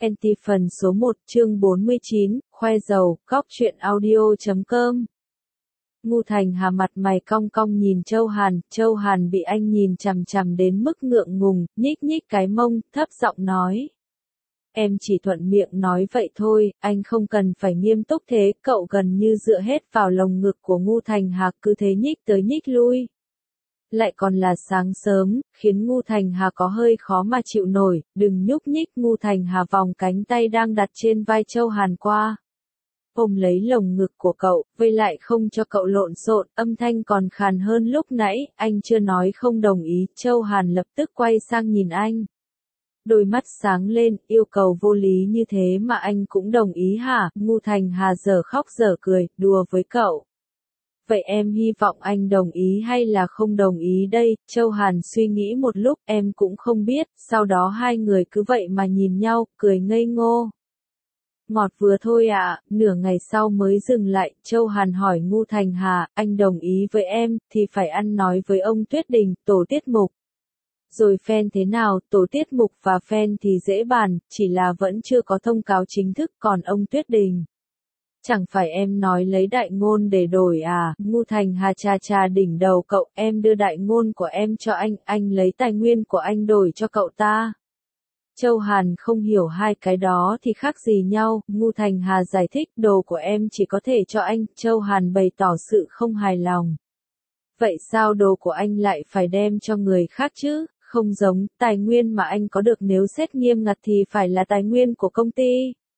NT phần số 1 chương 49, khoe dầu, góc truyện audio.com. Ngu Thành Hà mặt mày cong cong nhìn Châu Hàn bị anh nhìn chằm chằm đến mức ngượng ngùng, nhích nhích cái mông, thấp giọng nói. Em chỉ thuận miệng nói vậy thôi, anh không cần phải nghiêm túc thế, cậu gần như dựa hết vào lồng ngực của Ngu Thành Hà cứ thế nhích tới nhích lui. Lại còn là sáng sớm, khiến Ngu Thành Hà có hơi khó mà chịu nổi, đừng nhúc nhích. Ngu Thành Hà vòng cánh tay đang đặt trên vai Châu Hàn qua. Ôm lấy lồng ngực của cậu, vây lại không cho cậu lộn xộn, âm thanh còn khàn hơn lúc nãy, anh chưa nói không đồng ý, Châu Hàn lập tức quay sang nhìn anh. Đôi mắt sáng lên, yêu cầu vô lý như thế mà anh cũng đồng ý hả? Ngu Thành Hà giờ khóc giờ cười, đùa với cậu. Vậy em hy vọng anh đồng ý hay là không đồng ý đây? Châu Hàn suy nghĩ một lúc, em cũng không biết, sau đó hai người cứ vậy mà nhìn nhau, cười ngây ngô. Ngọt vừa thôi ạ, nửa ngày sau mới dừng lại, Châu Hàn hỏi Ngu Thành Hà, anh đồng ý với em, thì phải ăn nói với ông Tuyết Đình, tổ tiết mục. Rồi fan thế nào, tổ tiết mục và fan thì dễ bàn, chỉ là vẫn chưa có thông cáo chính thức, còn ông Tuyết Đình. Chẳng phải em nói lấy đại ngôn để đổi à? Ngu Thành Hà chà đỉnh đầu cậu, em đưa đại ngôn của em cho anh lấy tài nguyên của anh đổi cho cậu ta. Châu Hàn không hiểu hai cái đó thì khác gì nhau, Ngu Thành Hà giải thích đồ của em chỉ có thể cho anh, Châu Hàn bày tỏ sự không hài lòng. Vậy sao đồ của anh lại phải đem cho người khác chứ? Không giống, tài nguyên mà anh có được nếu xét nghiêm ngặt thì phải là tài nguyên của công ty.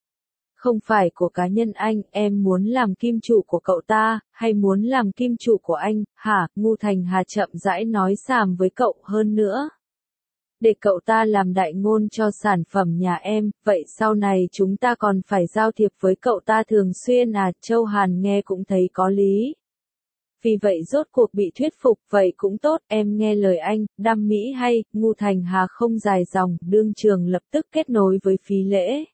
Không phải của cá nhân anh, em muốn làm kim chủ của cậu ta, hay muốn làm kim chủ của anh, hả? Ngu Thành Hà chậm rãi nói xàm với cậu hơn nữa. Để cậu ta làm đại ngôn cho sản phẩm nhà em, vậy sau này chúng ta còn phải giao thiệp với cậu ta thường xuyên à? Châu Hàn nghe cũng thấy có lý. Vì vậy rốt cuộc bị thuyết phục, vậy cũng tốt, em nghe lời anh, đam mỹ hay? Ngu Thành Hà không dài dòng, đương trường lập tức kết nối với Phí Lễ.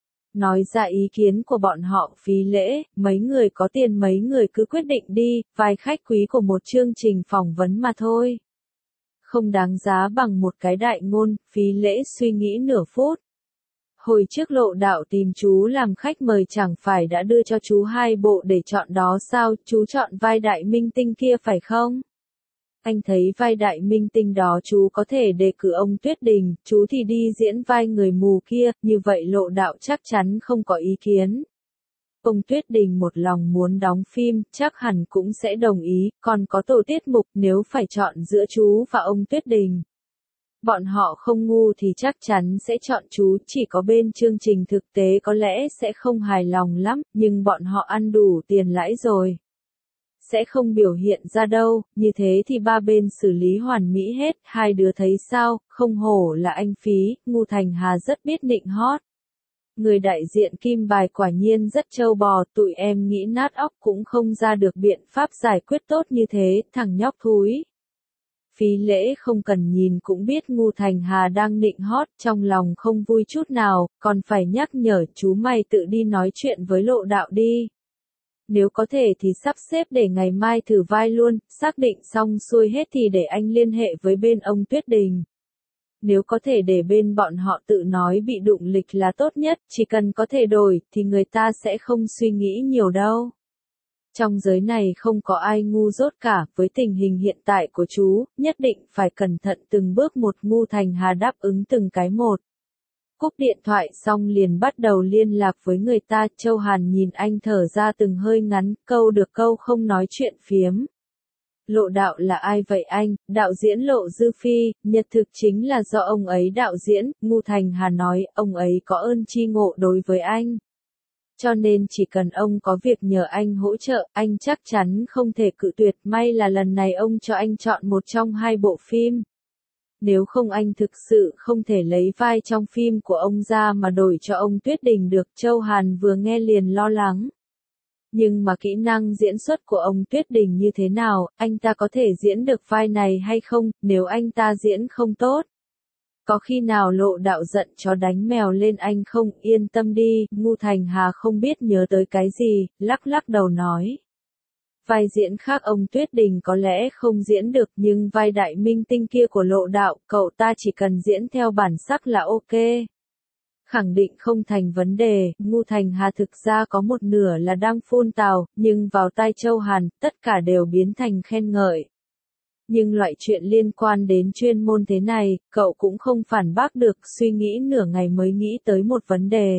Nói ra ý kiến của bọn họ. Phí Lễ, mấy người có tiền mấy người cứ quyết định đi, vài khách quý của một chương trình phỏng vấn mà thôi. Không đáng giá bằng một cái đại ngôn. Phí Lễ suy nghĩ nửa phút. Hồi trước Lộ Đạo tìm chú làm khách mời chẳng phải đã đưa cho chú 2 bộ để chọn đó sao? Chú chọn vai đại minh tinh kia phải không? Anh thấy vai đại minh tinh đó chú có thể đề cử ông Tuyết Đình, chú thì đi diễn vai người mù kia, như vậy Lộ Đạo chắc chắn không có ý kiến. Ông Tuyết Đình một lòng muốn đóng phim, chắc hẳn cũng sẽ đồng ý, còn có tổ tiết mục, nếu phải chọn giữa chú và ông Tuyết Đình. Bọn họ không ngu thì chắc chắn sẽ chọn chú, chỉ có bên chương trình thực tế có lẽ sẽ không hài lòng lắm, nhưng bọn họ ăn đủ tiền lãi rồi. Sẽ không biểu hiện ra đâu, như thế thì ba bên xử lý hoàn mỹ hết, hai đứa thấy sao? Không hổ là anh Phí. Ngu Thành Hà rất biết nịnh hót. Người đại diện Kim Bài quả nhiên rất trâu bò, tụi em nghĩ nát óc cũng không ra được biện pháp giải quyết tốt như thế, thằng nhóc thúi. Phí Lễ không cần nhìn cũng biết Ngu Thành Hà đang nịnh hót, trong lòng không vui chút nào, còn phải nhắc nhở chú mày tự đi nói chuyện với Lộ Đạo đi. Nếu có thể thì sắp xếp để ngày mai thử vai luôn, xác định xong xuôi hết thì để anh liên hệ với bên ông Tuyết Đình. Nếu có thể để bên bọn họ tự nói bị đụng lịch là tốt nhất, chỉ cần có thể đổi, thì người ta sẽ không suy nghĩ nhiều đâu. Trong giới này không có ai ngu dốt cả, với tình hình hiện tại của chú, nhất định phải cẩn thận từng bước một. Ngu Thành Hà đáp ứng từng cái một. Cúp điện thoại xong liền bắt đầu liên lạc với người ta. Châu Hàn nhìn anh thở ra từng hơi ngắn, câu được câu không nói chuyện phiếm. Lộ Đạo là ai vậy anh? Đạo diễn Lộ Dư Phi, nhật thực chính là do ông ấy đạo diễn. Ngu Thành Hà nói, ông ấy có ơn tri ngộ đối với anh. Cho nên chỉ cần ông có việc nhờ anh hỗ trợ, anh chắc chắn không thể cự tuyệt. May là lần này ông cho anh chọn một trong 2 bộ phim. Nếu không anh thực sự không thể lấy vai trong phim của ông ra mà đổi cho ông Tuyết Đình được. Châu Hàn vừa nghe liền lo lắng. Nhưng mà kỹ năng diễn xuất của ông Tuyết Đình như thế nào, anh ta có thể diễn được vai này hay không? Nếu anh ta diễn không tốt, có khi nào Lộ Đạo giận chó đánh mèo lên anh không? Yên tâm đi. Ngu Thành Hà không biết nhớ tới cái gì, lắc đầu nói. Vai diễn khác ông Tuyết Đình có lẽ không diễn được, nhưng vai đại minh tinh kia của Lộ Đạo, cậu ta chỉ cần diễn theo bản sắc là ok. Khẳng định không thành vấn đề, Ngu Thành Hà thực ra có một nửa là đang phun tào, nhưng vào tai Châu Hàn, tất cả đều biến thành khen ngợi. Nhưng loại chuyện liên quan đến chuyên môn thế này, cậu cũng không phản bác được, suy nghĩ nửa ngày mới nghĩ tới một vấn đề.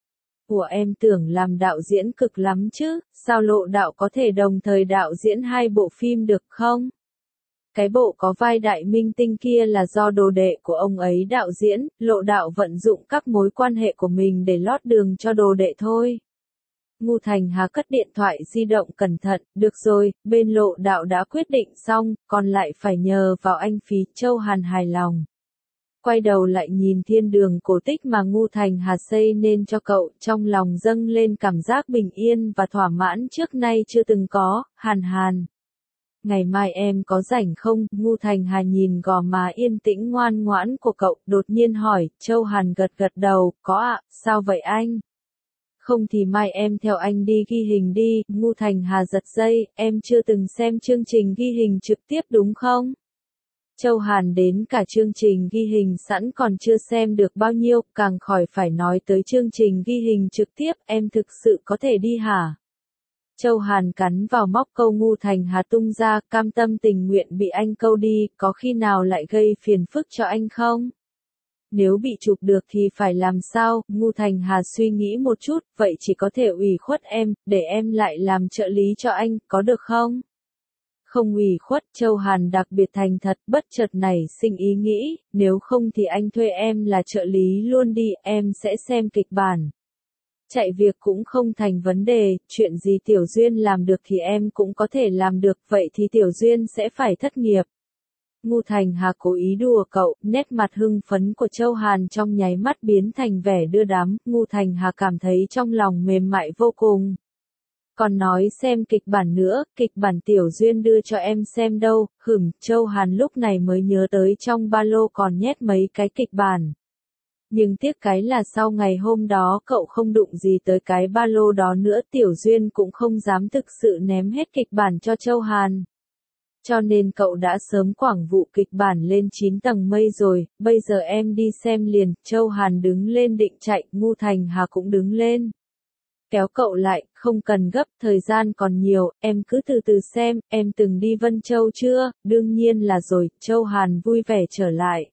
Của em tưởng làm đạo diễn cực lắm chứ, sao Lộ Đạo có thể đồng thời đạo diễn 2 bộ phim được không? Cái bộ có vai đại minh tinh kia là do đồ đệ của ông ấy đạo diễn, Lộ Đạo vận dụng các mối quan hệ của mình để lót đường cho đồ đệ thôi. Ngu Thành Hà cất điện thoại di động cẩn thận, được rồi, bên Lộ Đạo đã quyết định xong, còn lại phải nhờ vào anh Phí. Châu Hàn hài lòng. Quay đầu lại nhìn thiên đường cổ tích mà Ngu Thành Hà xây nên cho cậu, trong lòng dâng lên cảm giác bình yên và thỏa mãn trước nay chưa từng có. Hàn. Ngày mai em có rảnh không? Ngu Thành Hà nhìn gò má yên tĩnh ngoan ngoãn của cậu, đột nhiên hỏi. Châu Hàn gật đầu, có ạ, sao vậy anh? Không thì mai em theo anh đi ghi hình đi. Ngu Thành Hà giật dây, em chưa từng xem chương trình ghi hình trực tiếp đúng không? Châu Hàn đến cả chương trình ghi hình sẵn còn chưa xem được bao nhiêu, càng khỏi phải nói tới chương trình ghi hình trực tiếp, em thực sự có thể đi hả? Châu Hàn cắn vào móc câu Ngu Thành Hà tung ra, cam tâm tình nguyện bị anh câu đi, có khi nào lại gây phiền phức cho anh không? Nếu bị chụp được thì phải làm sao? Ngu Thành Hà suy nghĩ một chút, vậy chỉ có thể ủy khuất em, để em lại làm trợ lý cho anh, có được không? Không ủy khuất. Châu Hàn đặc biệt thành thật, bất chợt nảy sinh ý nghĩ, nếu không thì anh thuê em là trợ lý luôn đi, em sẽ xem kịch bản. Chạy việc cũng không thành vấn đề, chuyện gì Tiểu Duyên làm được thì em cũng có thể làm được, vậy thì Tiểu Duyên sẽ phải thất nghiệp. Ngu Thành Hà cố ý đùa cậu, nét mặt hưng phấn của Châu Hàn trong nháy mắt biến thành vẻ đưa đám, Ngu Thành Hà cảm thấy trong lòng mềm mại vô cùng. Còn nói xem kịch bản nữa, kịch bản Tiểu Duyên đưa cho em xem đâu. Châu Hàn lúc này mới nhớ tới trong ba lô còn nhét mấy cái kịch bản. Nhưng tiếc cái là sau ngày hôm đó cậu không đụng gì tới cái ba lô đó nữa, Tiểu Duyên cũng không dám thực sự ném hết kịch bản cho Châu Hàn. Cho nên cậu đã sớm quảng vụ kịch bản lên 9 tầng mây rồi, bây giờ em đi xem liền. Châu Hàn đứng lên định chạy, Ngu Thành Hà cũng đứng lên. Kéo cậu lại, không cần gấp, thời gian còn nhiều, em cứ từ từ xem, em từng đi Vân Châu chưa? Đương nhiên là rồi. Châu Hàn vui vẻ trở lại.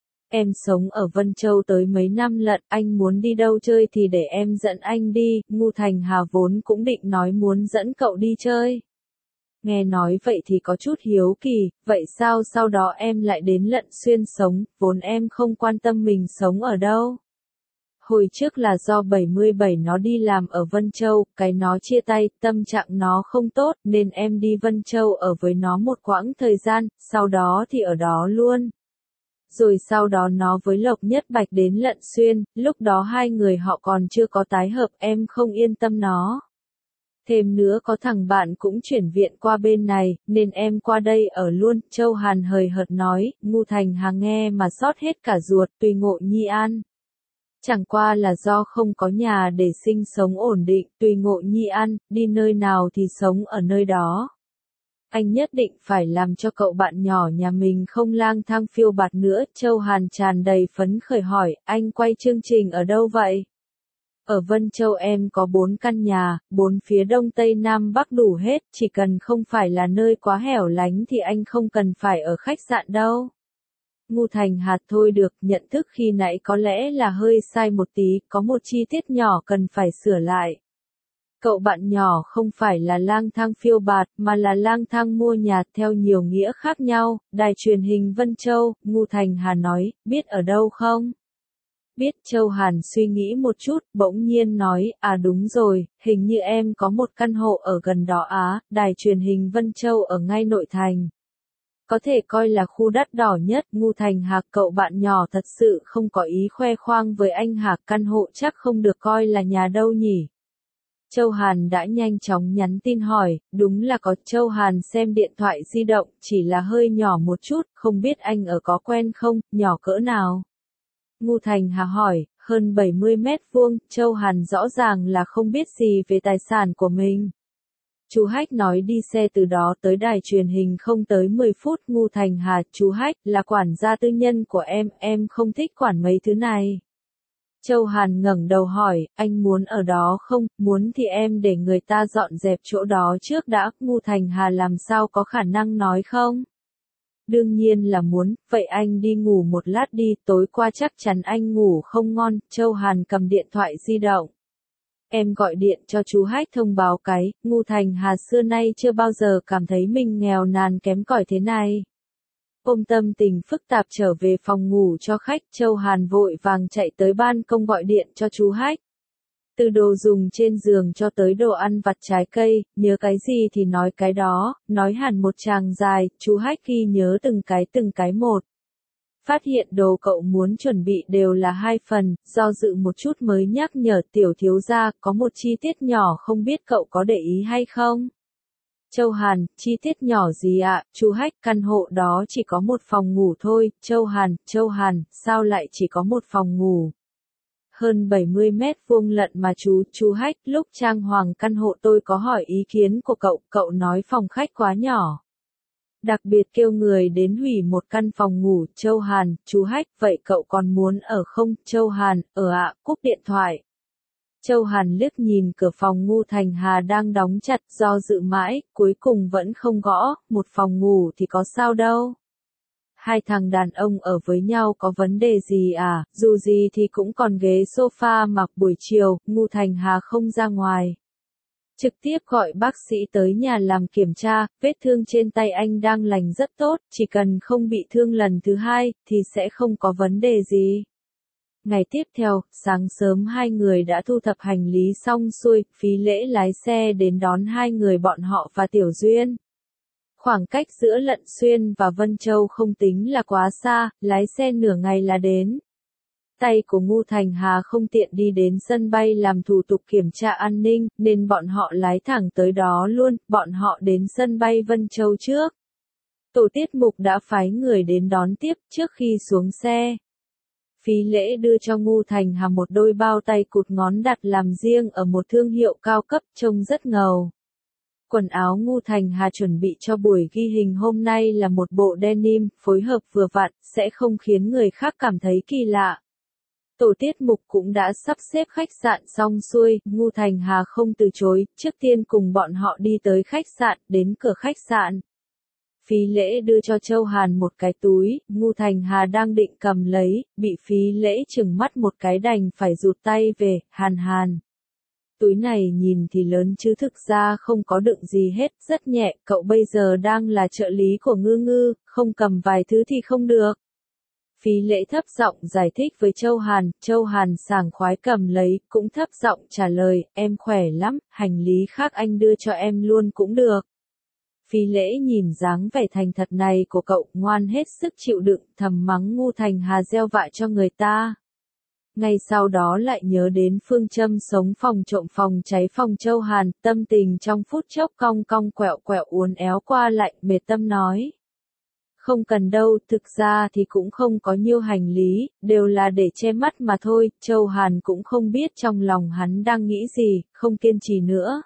Em sống ở Vân Châu tới mấy năm lận, anh muốn đi đâu chơi thì để em dẫn anh đi. Ngu Thành Hà vốn cũng định nói muốn dẫn cậu đi chơi. Nghe nói vậy thì có chút hiếu kỳ, vậy sao sau đó em lại đến Lận Xuyên sống, vốn em không quan tâm mình sống ở đâu. Hồi trước là do 77 nó đi làm ở Vân Châu, cái nó chia tay, tâm trạng nó không tốt, nên em đi Vân Châu ở với nó một quãng thời gian, sau đó thì ở đó luôn. Rồi sau đó nó với Lộc Nhất Bạch đến Lận Xuyên, lúc đó hai người họ còn chưa có tái hợp, em không yên tâm nó. Thêm nữa có thằng bạn cũng chuyển viện qua bên này, nên em qua đây ở luôn. Châu Hàn hời hợt nói. Ngu Thành Hà nghe mà xót hết cả ruột, tùy Ngộ Nhi An. Chẳng qua là do không có nhà để sinh sống ổn định, tùy Ngộ Nhi An, đi nơi nào thì sống ở nơi đó. Anh nhất định phải làm cho cậu bạn nhỏ nhà mình không lang thang phiêu bạt nữa. Châu Hàn tràn đầy phấn khởi hỏi, anh quay chương trình ở đâu vậy? Ở Vân Châu em có 4 căn nhà, 4 phía đông tây nam bắc đủ hết, chỉ cần không phải là nơi quá hẻo lánh thì anh không cần phải ở khách sạn đâu. Ngu Thành Hà thôi được, nhận thức khi nãy có lẽ là hơi sai một tí, có một chi tiết nhỏ cần phải sửa lại. Cậu bạn nhỏ không phải là lang thang phiêu bạt, mà là lang thang mua nhà theo nhiều nghĩa khác nhau. Đài truyền hình Vân Châu, Ngu Thành Hà nói, biết ở đâu không? Biết. Châu Hàn suy nghĩ một chút, bỗng nhiên nói, à đúng rồi, hình như em có một căn hộ ở gần đó á, đài truyền hình Vân Châu ở ngay nội thành. Có thể coi là khu đắt đỏ nhất. Ngu Thành Hà, cậu bạn nhỏ thật sự không có ý khoe khoang với anh hả? Căn hộ chắc không được coi là nhà đâu nhỉ? Châu Hàn đã nhanh chóng nhắn tin hỏi, đúng là có. Châu Hàn xem điện thoại di động, chỉ là hơi nhỏ một chút, không biết anh ở có quen không, nhỏ cỡ nào? Ngu Thành Hà hỏi, hơn 70 mét vuông. Châu Hàn rõ ràng là không biết gì về tài sản của mình. Chú Hách nói đi xe từ đó tới đài truyền hình không tới 10 phút. Ngu Thành Hà, chú Hách là quản gia tư nhân của em không thích quản mấy thứ này. Châu Hàn ngẩng đầu hỏi, anh muốn ở đó không, muốn thì em để người ta dọn dẹp chỗ đó trước đã, Ngu Thành Hà làm sao có khả năng nói không? Đương nhiên là muốn, vậy anh đi ngủ một lát đi, tối qua chắc chắn anh ngủ không ngon, Châu Hàn cầm điện thoại di động. Em gọi điện cho chú Hách thông báo cái, Ngu Thành Hà xưa nay chưa bao giờ cảm thấy mình nghèo nàn kém cỏi thế này. Ôm tâm tình phức tạp trở về phòng ngủ cho khách, Châu Hàn vội vàng chạy tới ban công gọi điện cho chú Hách. Từ đồ dùng trên giường cho tới đồ ăn vặt trái cây, nhớ cái gì thì nói cái đó, nói hẳn một tràng dài, chú Hách ghi nhớ từng cái một. Phát hiện đồ cậu muốn chuẩn bị đều là 2 phần, do dự một chút mới nhắc nhở tiểu thiếu gia, có một chi tiết nhỏ không biết cậu có để ý hay không? Châu Hàn, chi tiết nhỏ gì ạ? Chú Hách, căn hộ đó chỉ có một phòng ngủ thôi. Châu Hàn, sao lại chỉ có một phòng ngủ? Hơn 70 mét vuông lận mà chú Hách, lúc trang hoàng căn hộ tôi có hỏi ý kiến của cậu nói phòng khách quá nhỏ. Đặc biệt kêu người đến hủy một căn phòng ngủ. Châu Hàn, chú Hách, vậy cậu còn muốn ở không? Châu Hàn, ở ạ, cúp điện thoại. Châu Hàn liếc nhìn cửa phòng Ngu Thành Hà đang đóng chặt, do dự mãi, cuối cùng vẫn không gõ, một phòng ngủ thì có sao đâu. Hai thằng đàn ông ở với nhau có vấn đề gì à, dù gì thì cũng còn ghế sofa mặc buổi chiều, Ngu Thành Hà không ra ngoài. Trực tiếp gọi bác sĩ tới nhà làm kiểm tra, vết thương trên tay anh đang lành rất tốt, chỉ cần không bị thương lần thứ hai, thì sẽ không có vấn đề gì. Ngày tiếp theo, sáng sớm hai người đã thu thập hành lý xong xuôi, Phí Lễ lái xe đến đón hai người bọn họ và Tiểu Duyên. Khoảng cách giữa Lận Xuyên và Vân Châu không tính là quá xa, lái xe nửa ngày là đến. Tay của Ngu Thành Hà không tiện đi đến sân bay làm thủ tục kiểm tra an ninh, nên bọn họ lái thẳng tới đó luôn, bọn họ đến sân bay Vân Châu trước. Tổ tiết mục đã phái người đến đón tiếp trước khi xuống xe. Phí Lễ đưa cho Ngu Thành Hà một đôi bao tay cụt ngón đặt làm riêng ở một thương hiệu cao cấp, trông rất ngầu. Quần áo Ngu Thành Hà chuẩn bị cho buổi ghi hình hôm nay là một bộ denim, phối hợp vừa vặn, sẽ không khiến người khác cảm thấy kỳ lạ. Tổ tiết mục cũng đã sắp xếp khách sạn xong xuôi, Ngu Thành Hà không từ chối, trước tiên cùng bọn họ đi tới khách sạn, đến cửa khách sạn. Phí Lễ đưa cho Châu Hàn một cái túi, Ngu Thành Hà đang định cầm lấy, bị Phí Lễ trừng mắt một cái đành phải rụt tay về, Hàn. Túi này nhìn thì lớn chứ thực ra không có đựng gì hết, rất nhẹ, cậu bây giờ đang là trợ lý của Ngư, không cầm vài thứ thì không được. Phí Lễ thấp giọng giải thích với Châu Hàn sảng khoái cầm lấy, cũng thấp giọng trả lời, em khỏe lắm, hành lý khác anh đưa cho em luôn cũng được. Phí Lễ nhìn dáng vẻ thành thật này của cậu, ngoan hết sức chịu đựng, thầm mắng Ngu Thành Hà gieo vạ cho người ta. Ngay sau đó lại nhớ đến phương châm sống phòng trộm phòng cháy phòng Châu Hàn, tâm tình trong phút chốc cong cong quẹo quẹo uốn éo qua lại, mệt tâm nói. Không cần đâu, thực ra thì cũng không có nhiêu hành lý, đều là để che mắt mà thôi, Châu Hàn cũng không biết trong lòng hắn đang nghĩ gì, không kiên trì nữa.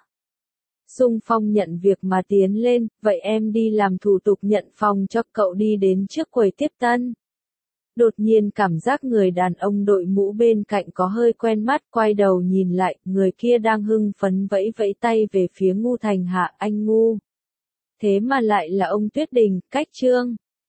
Xung phong nhận việc mà tiến lên, vậy em đi làm thủ tục nhận phòng cho cậu đi đến trước quầy tiếp tân. Đột nhiên cảm giác người đàn ông đội mũ bên cạnh có hơi quen mắt, quay đầu nhìn lại, người kia đang hưng phấn vẫy vẫy tay về phía Ngu Thành Hạ, anh Ngu. Thế mà lại là ông Tuyết Đình, cách Trương.